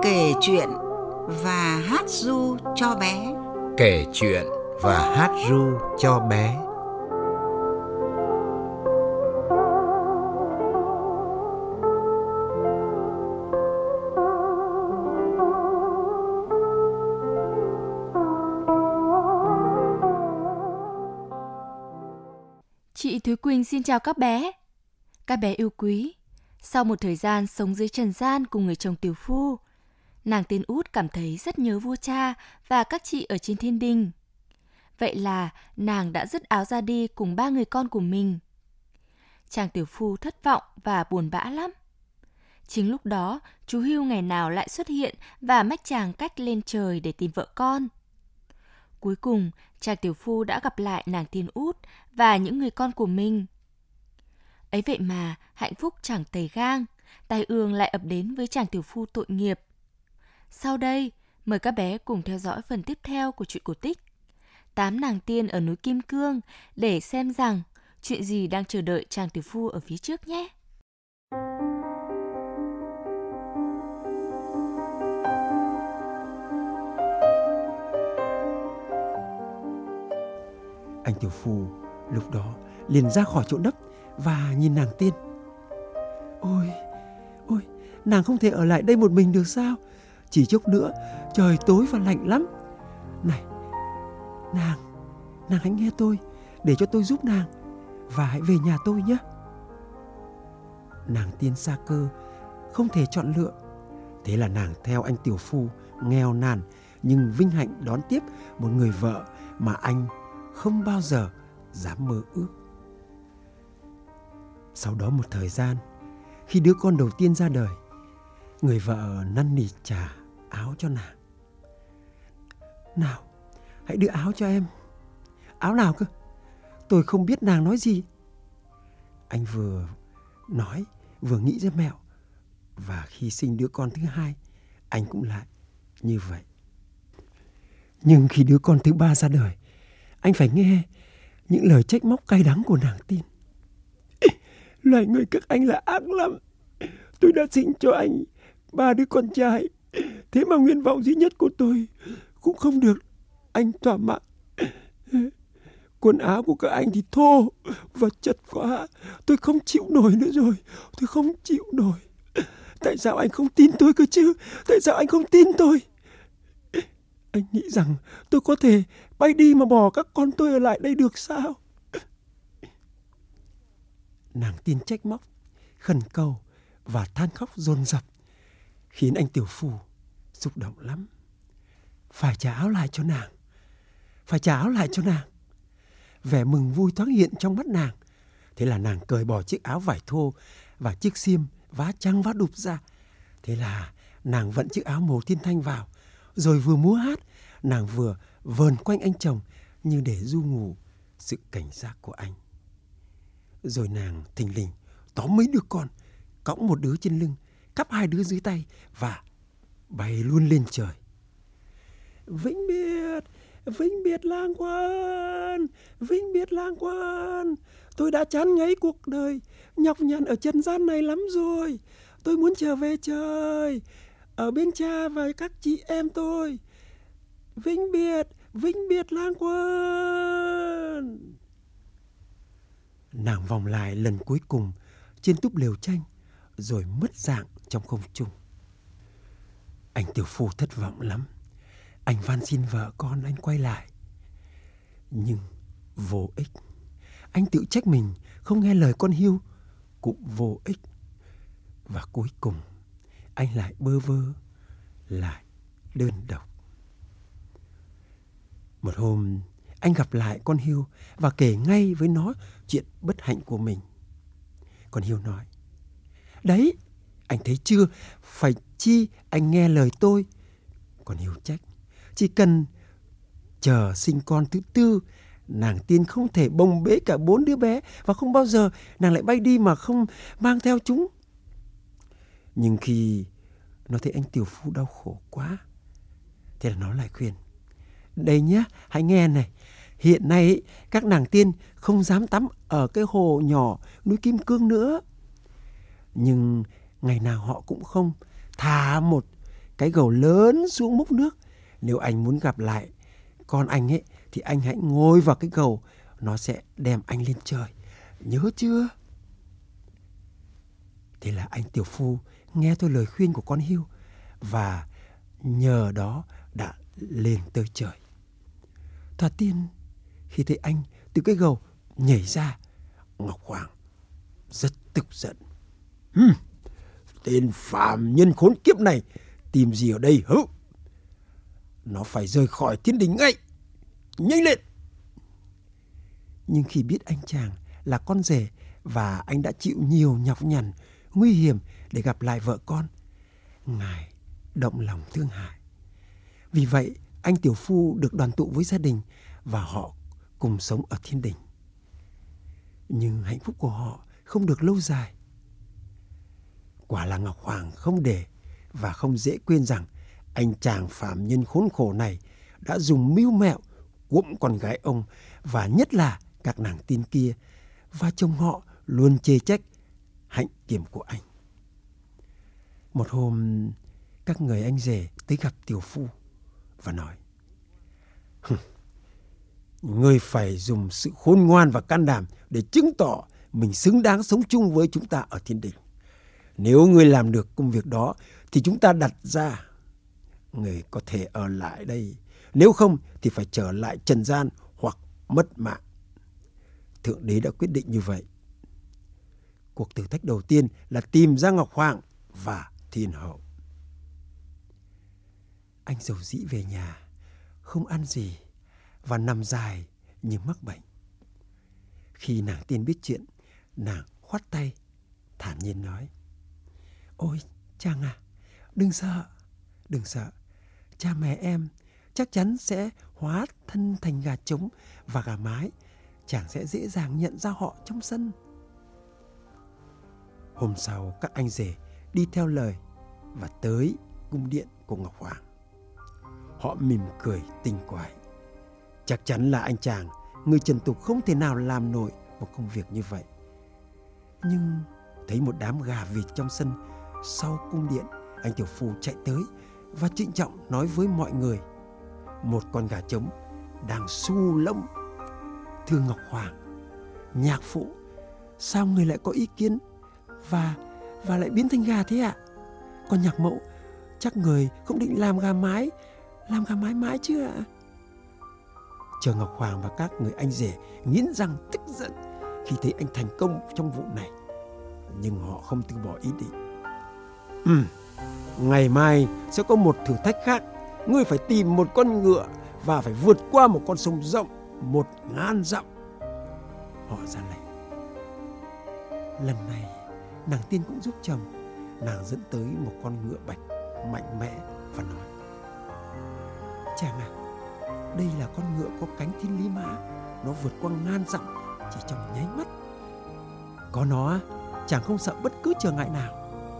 Kể chuyện và hát ru cho bé. Kể chuyện và hát ru cho bé. Chị Thúy Quỳnh xin chào các bé. Các bé yêu quý, sau một thời gian sống dưới trần gian cùng người chồng tiểu phu, nàng tên út cảm thấy rất nhớ vua cha và các chị ở trên thiên đình. Vậy là nàng đã dứt áo ra đi cùng 3 người con của mình. Chàng tiểu phu thất vọng và buồn bã lắm. Chính lúc đó, chú Hưu ngày nào lại xuất hiện và mách chàng cách lên trời để tìm vợ con. Cuối cùng, chàng tiểu phu đã gặp lại nàng tiên út và những người con của mình. Ấy vậy mà, hạnh phúc chẳng tày gang, tai ương lại ập đến với chàng tiểu phu tội nghiệp. Sau đây, mời các bé cùng theo dõi phần tiếp theo của truyện cổ tích 8 nàng tiên ở núi Kim Cương để xem rằng chuyện gì đang chờ đợi chàng tiểu phu ở phía trước nhé. Anh tiểu phu lúc đó liền ra khỏi chỗ nấp và nhìn nàng tiên. Ôi, nàng không thể ở lại đây một mình được sao? Chỉ chốc nữa trời tối và lạnh lắm. Này, nàng hãy nghe tôi, để cho tôi giúp nàng và hãy về nhà tôi nhé. Nàng tiên xa cơ, không thể chọn lựa. Thế là nàng theo anh tiểu phu nghèo nàn nhưng vinh hạnh đón tiếp một người vợ mà anh không bao giờ dám mơ ước. Sau đó một thời gian, khi đứa con đầu tiên ra đời, người vợ năn nỉ trả áo cho nàng. Nào, hãy đưa áo cho em. Áo nào cơ? Tôi không biết nàng nói gì. Anh vừa nói vừa nghĩ ra mẹo. Và khi sinh đứa con thứ hai, anh cũng lại như vậy. Nhưng khi đứa con thứ ba ra đời, anh phải nghe những lời trách móc cay đắng của nàng tiên. Loài người các anh là ác lắm. Tôi đã sinh cho anh 3 đứa con trai, thế mà nguyện vọng duy nhất của tôi cũng không được anh thỏa mãn. Quần áo của các anh thì thô và chật quá. Tôi không chịu nổi nữa rồi. Tôi không chịu nổi. Tại sao anh không tin tôi cơ chứ? Tại sao anh không tin tôi? Anh nghĩ rằng tôi có thể bay đi mà bỏ các con tôi ở lại đây được sao? Nàng tiên trách móc, khẩn cầu và than khóc dồn dập, khiến anh tiểu phu xúc động lắm. Phải trả áo lại cho nàng. Phải trả áo lại cho nàng. Vẻ mừng vui thoáng hiện trong mắt nàng. Thế là nàng cởi bỏ chiếc áo vải thô và chiếc xiêm vá trắng vá đục ra. Thế là nàng vận chiếc áo màu thiên thanh vào, rồi vừa múa hát, nàng vừa vờn quanh anh chồng như để du ngủ sự cảnh giác của anh. Rồi nàng thình lình tóm mấy đứa con, cõng một đứa trên lưng, cắp 2 đứa dưới tay và bay luôn lên trời. Vĩnh biệt lang quân, vĩnh biệt lang quân. Tôi đã chán ngấy cuộc đời nhọc nhằn ở trần gian này lắm rồi. Tôi muốn trở về trời, ở bên cha và các chị em tôi. Vĩnh biệt lang quân. Nàng vòng lại lần cuối cùng trên túp lều tranh, rồi mất dạng trong không trung. Anh tiểu phu thất vọng lắm. Anh van xin vợ con anh quay lại, nhưng vô ích. Anh tự trách mình không nghe lời con Hưu, cũng vô ích. Và cuối cùng anh lại bơ vơ, lại đơn độc. Một hôm anh gặp lại con Hưu và kể ngay với nó chuyện bất hạnh của mình. Con Hưu nói: Đấy, anh thấy chưa, phải chi anh nghe lời tôi. Con Hưu trách: Chỉ cần chờ sinh con thứ 4, nàng tiên không thể bồng bế cả 4 đứa bé, và không bao giờ nàng lại bay đi mà không mang theo chúng. Nhưng khi nó thấy anh tiểu phu đau khổ quá, thế là nó lại khuyên: Đây nhé, hãy nghe này. Hiện nay các nàng tiên không dám tắm ở cái hồ nhỏ núi Kim Cương nữa. Nhưng ngày nào họ cũng không thả một cái gầu lớn xuống múc nước. Nếu anh muốn gặp lại con anh ấy thì anh hãy ngồi vào cái gầu, nó sẽ đem anh lên trời. Nhớ chưa? Thế là anh tiểu phu nghe theo lời khuyên của con hươu và nhờ đó đã lên tới trời. Thoạt tiên khi thấy anh từ cái gầu nhảy ra, Ngọc Hoàng rất tức giận. Tên phàm nhân khốn kiếp này tìm gì ở đây hả? Nó phải rời khỏi thiên đình ngay, nhanh lên! Nhưng khi biết anh chàng là con rể và anh đã chịu nhiều nhọc nhằn, nguy hiểm để gặp lại vợ con, ngài động lòng thương hại. Vì vậy anh tiểu phu được đoàn tụ với gia đình và họ cùng sống ở thiên đình. Nhưng hạnh phúc của họ không được lâu dài. Quả là Ngọc Hoàng không để và không dễ quên rằng anh chàng phàm nhân khốn khổ này đã dùng mưu mẹo quẫm con gái ông, và nhất là các nàng tiên kia, và chồng họ luôn chê trách hạnh kiểm của anh. Một hôm, các người anh rể tới gặp tiểu phu và nói: Ngươi phải dùng sự khôn ngoan và can đảm để chứng tỏ mình xứng đáng sống chung với chúng ta ở thiên đình. Nếu ngươi làm được công việc đó thì chúng ta đặt ra ngươi có thể ở lại đây, nếu không thì phải trở lại trần gian hoặc mất mạng. Thượng đế đã quyết định như vậy. Cuộc thử thách đầu tiên là tìm ra Ngọc Hoàng và thiên hậu. Anh rầu rĩ về nhà, không ăn gì và nằm dài như mắc bệnh. Khi nàng tiên biết chuyện, nàng khoát tay, thản nhiên nói: Ôi chàng à, đừng sợ. Cha mẹ em chắc chắn sẽ hóa thân thành gà trống và gà mái. Chàng sẽ dễ dàng nhận ra họ trong sân. Hôm sau, các anh rể đi theo lời và tới cung điện của Ngọc Hoàng. Họ mỉm cười tinh quái. Chắc chắn là anh chàng, người trần tục không thể nào làm nổi một công việc như vậy. Nhưng thấy một đám gà vịt trong sân sau cung điện, anh tiểu phu chạy tới và trịnh trọng nói với mọi người: Một con gà trống đang xu lông. Thưa Ngọc Hoàng, nhạc phụ, sao người lại có ý kiến và lại biến thành gà thế ạ? Còn nhạc mẫu, chắc người không định làm gà mái mãi chứ ạ? Chờ Ngọc Hoàng và các người anh rể nghiến răng tức giận khi thấy anh thành công trong vụ này, nhưng họ không từ bỏ ý định. Ngày mai sẽ có một thử thách khác. Ngươi phải tìm một con ngựa và phải vượt qua một con sông rộng 1000 dặm. Họ ra lệnh. Lần này nàng tiên cũng giúp chồng. Nàng dẫn tới một con ngựa bạch mạnh mẽ và nói: Chàng à, đây là con ngựa có cánh thiên lý mã. Nó vượt qua 1000 dặm chỉ trong nháy mắt. Có nó, chàng không sợ bất cứ trở ngại nào.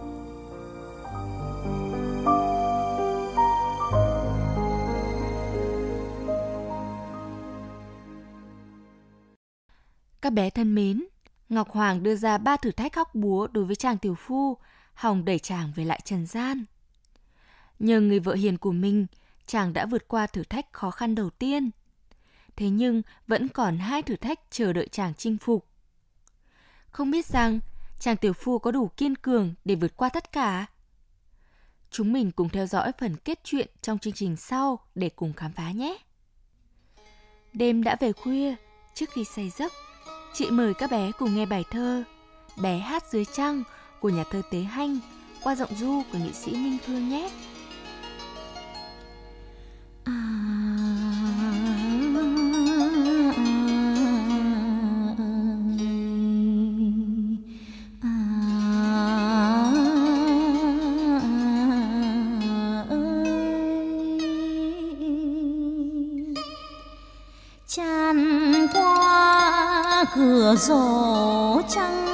Các bé thân mến, Ngọc Hoàng đưa ra 3 thử thách hóc búa đối với chàng tiểu phu, hòng đẩy chàng về lại trần gian. Nhờ người vợ hiền của mình, chàng đã vượt qua thử thách khó khăn đầu tiên. Thế nhưng vẫn còn 2 thử thách chờ đợi chàng chinh phục. Không biết rằng chàng tiểu phu có đủ kiên cường để vượt qua tất cả? Chúng mình cùng theo dõi phần kết truyện trong chương trình sau để cùng khám phá nhé. Đêm đã về khuya, trước khi say giấc, chị mời các bé cùng nghe bài thơ Bé hát dưới trăng của nhà thơ Tế Hanh qua giọng ru của nghệ sĩ Minh Phương nhé. Tràn qua cửa sổ trăng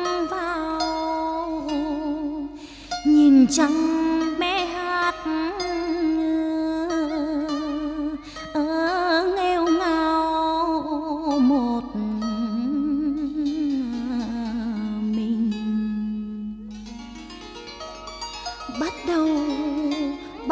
vào, nhìn trăng bé hát nghêu ngao một mình. Bắt đầu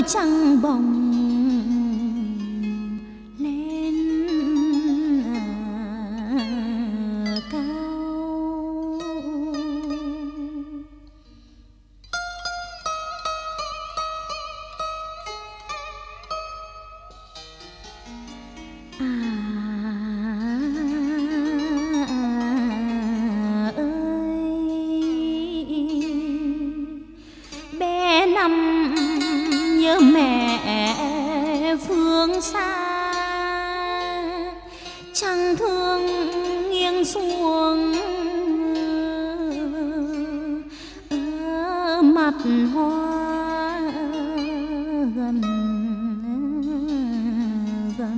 trăng bồng lên cao. Bé nằm nhớ mẹ phương xa, trăng thương nghiêng xuống mặt hoa gần gần.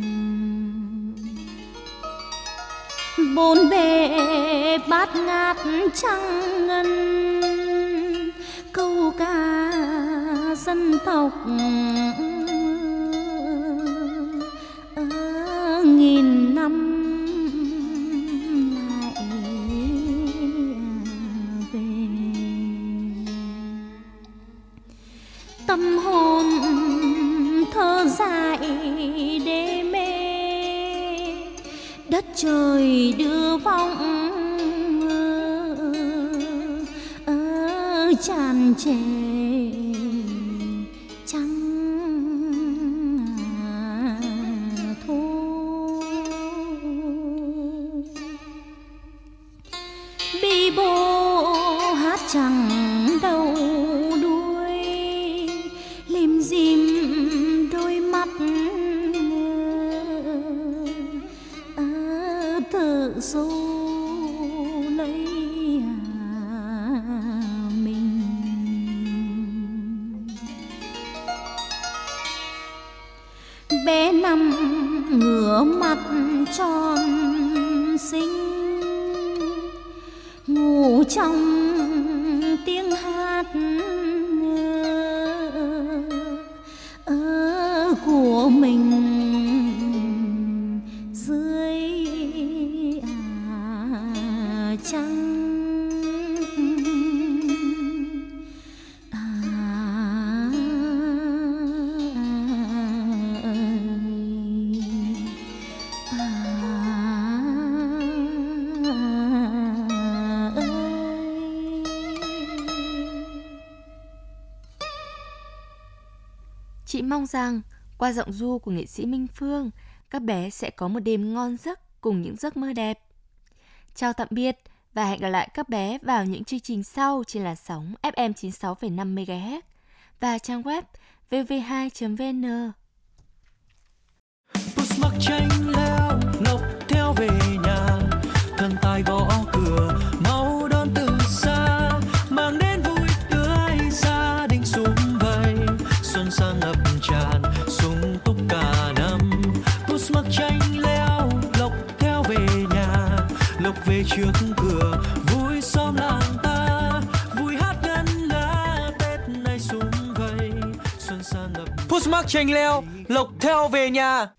Bốn bề bát ngát trăng ngân, câu ca dân tộc nghìn năm lại về. Tâm hồn thơ dại đê mê, đất trời đưa vọng tràn trề trăng thu. Bi bô hát chẳng đầu đuôi, lim dim đôi mắt tự du lấy mình. Bé nằm ngửa mặt tròn xinh, ngủ trong tiếng hát của mình dưới trăng. Chị mong rằng qua giọng ru của nghệ sĩ Minh Phương, các bé sẽ có một đêm ngon giấc cùng những giấc mơ đẹp. Chào tạm biệt và hẹn gặp lại các bé vào những chương trình sau trên làn sóng FM 96,5 MHz và trang web vv2.vn. Mắc tranh leo ngọc theo về nhà, thần tài gõ cửa mau đón từ xa, mang đến vui tươi gia đình sum vầy, xuân sang ngập tràn sung túc cả năm. Mắc tranh leo lộc theo về nhà, lộc về trước cửa vui xóm làng ta, vui hát ngân nga Tết nay sum vầy, xuân sang ngập. Mắc tranh leo lộc theo về nhà.